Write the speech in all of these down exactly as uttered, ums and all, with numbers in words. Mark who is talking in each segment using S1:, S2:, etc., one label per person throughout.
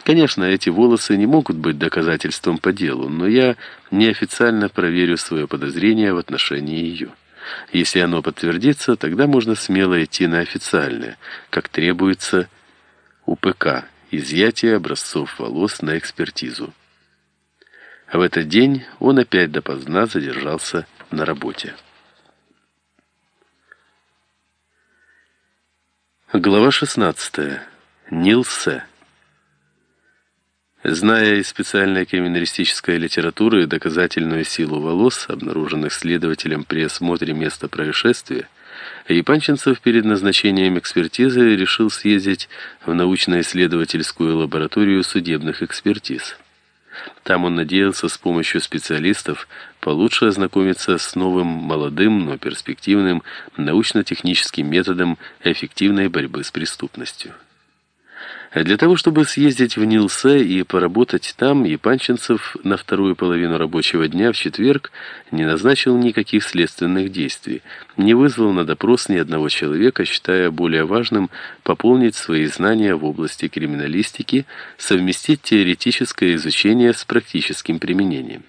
S1: Конечно, эти волосы не могут быть доказательством по делу, но я неофициально проверю свое подозрение в отношении ее. Если оно подтвердится, тогда можно смело идти на официальное, как требуется у ПК, изъятие образцов волос на экспертизу. А в этот день он опять допоздна задержался на работе. Глава шестнадцатая. Нилсе. Зная из специальной криминалистической литературы доказательную силу волос, обнаруженных следователем при осмотре места происшествия, Япанченцев перед назначением экспертизы решил съездить в научно-исследовательскую лабораторию судебных экспертиз. Там он надеялся с помощью специалистов получше ознакомиться с новым, молодым, но перспективным научно-техническим методом эффективной борьбы с преступностью. Для того, чтобы съездить в Нилсе и поработать там, Япанченцев на вторую половину рабочего дня в четверг не назначил никаких следственных действий, не вызвал на допрос ни одного человека, считая более важным пополнить свои знания в области криминалистики, совместить теоретическое изучение с практическим применением.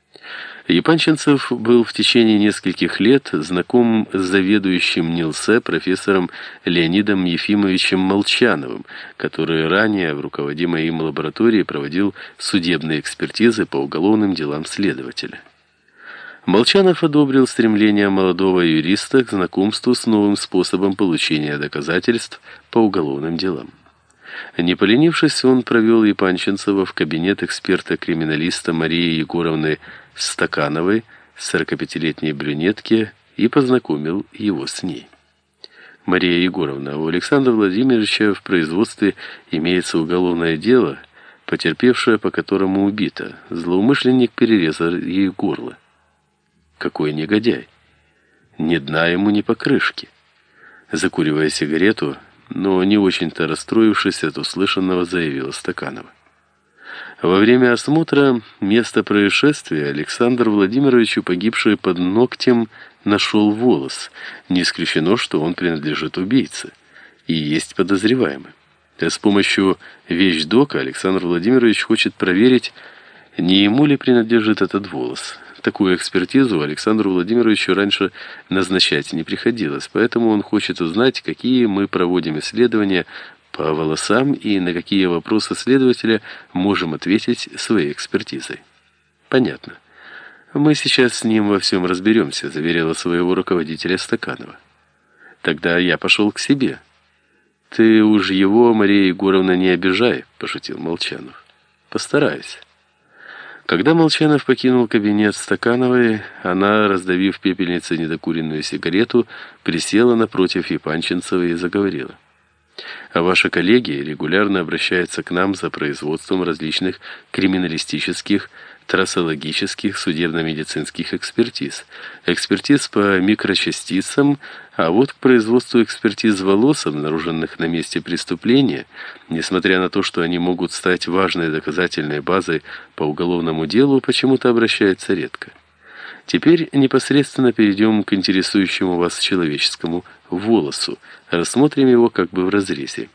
S1: Япанченцев был в течение нескольких лет знаком с заведующим Нилсе профессором Леонидом Ефимовичем Молчановым, который ранее в руководимой им лаборатории проводил судебные экспертизы по уголовным делам следователя. Молчанов одобрил стремление молодого юриста к знакомству с новым способом получения доказательств по уголовным делам. Не поленившись, он провел Япанченцева в кабинет эксперта-криминалиста Марии Егоровны Стакановой, сорокапятилетней брюнетки, и познакомил его с ней. Мария Егоровна, у Александра Владимировича в производстве имеется уголовное дело, потерпевшее по которому убито. Злоумышленник перерезал ей горло. Какой негодяй! Ни дна ему, ни покрышки. Закуривая сигарету, но не очень-то расстроившись от услышанного, заявила Стаканова. Во время осмотра места происшествия Александр Владимирович, погибший под ногтем, нашел волос. Не исключено, что он принадлежит убийце и есть подозреваемый. С помощью вещдока Александр Владимирович хочет проверить, не ему ли принадлежит этот волос. Такую экспертизу Александру Владимировичу раньше назначать не приходилось, поэтому он хочет узнать, какие мы проводим исследования по волосам и на какие вопросы следователя можем ответить своей экспертизой. Понятно. Мы сейчас с ним во всем разберемся, заверила своего руководителя Стаканова. Тогда я пошел к себе. Ты уж его, Мария Егоровна, не обижай, пошутил Молчанов. Постараюсь. Когда Молчанов покинул кабинет Стакановой, она, раздавив в пепельнице недокуренную сигарету, присела напротив Япанченцева и заговорила. А ваши коллеги регулярно обращаются к нам за производством различных криминалистических, трассологических, судебно-медицинских экспертиз, экспертиз по микрочастицам, а вот к производству экспертиз волос, обнаруженных на месте преступления, несмотря на то, что они могут стать важной доказательной базой по уголовному делу, почему-то обращаются редко. Теперь непосредственно перейдем к интересующему вас человеческому волосу, рассмотрим его как бы в разрезе.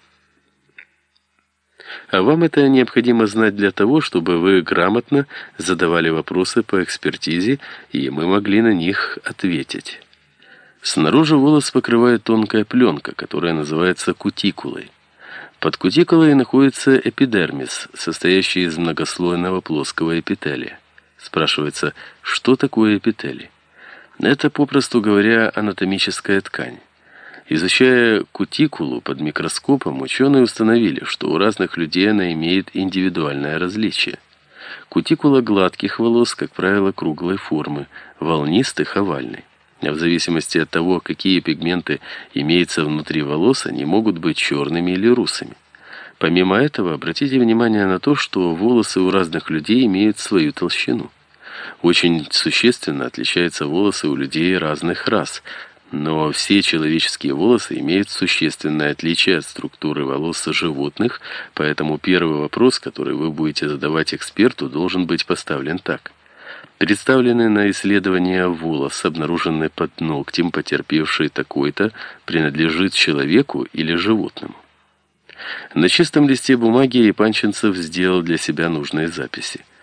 S1: А вам это необходимо знать для того, чтобы вы грамотно задавали вопросы по экспертизе, и мы могли на них ответить. Снаружи волос покрывает тонкая пленка, которая называется кутикулой. Под кутикулой находится эпидермис, состоящий из многослойного плоского эпителия. Спрашивается, что такое эпителий? Это, попросту говоря, анатомическая ткань. Изучая кутикулу под микроскопом, ученые установили, что у разных людей она имеет индивидуальное различие. Кутикула гладких волос, как правило, круглой формы, волнистых – овальной. А в зависимости от того, какие пигменты имеются внутри волос, они могут быть черными или русыми. Помимо этого, обратите внимание на то, что волосы у разных людей имеют свою толщину. Очень существенно отличаются волосы у людей разных рас, но все человеческие волосы имеют существенное отличие от структуры волос животных, поэтому первый вопрос, который вы будете задавать эксперту, должен быть поставлен так. Представленный на исследование волос, обнаруженный под ногтем, потерпевший такой-то, принадлежит человеку или животному? На чистом листе бумаги Япанчинцев сделал для себя нужные записи.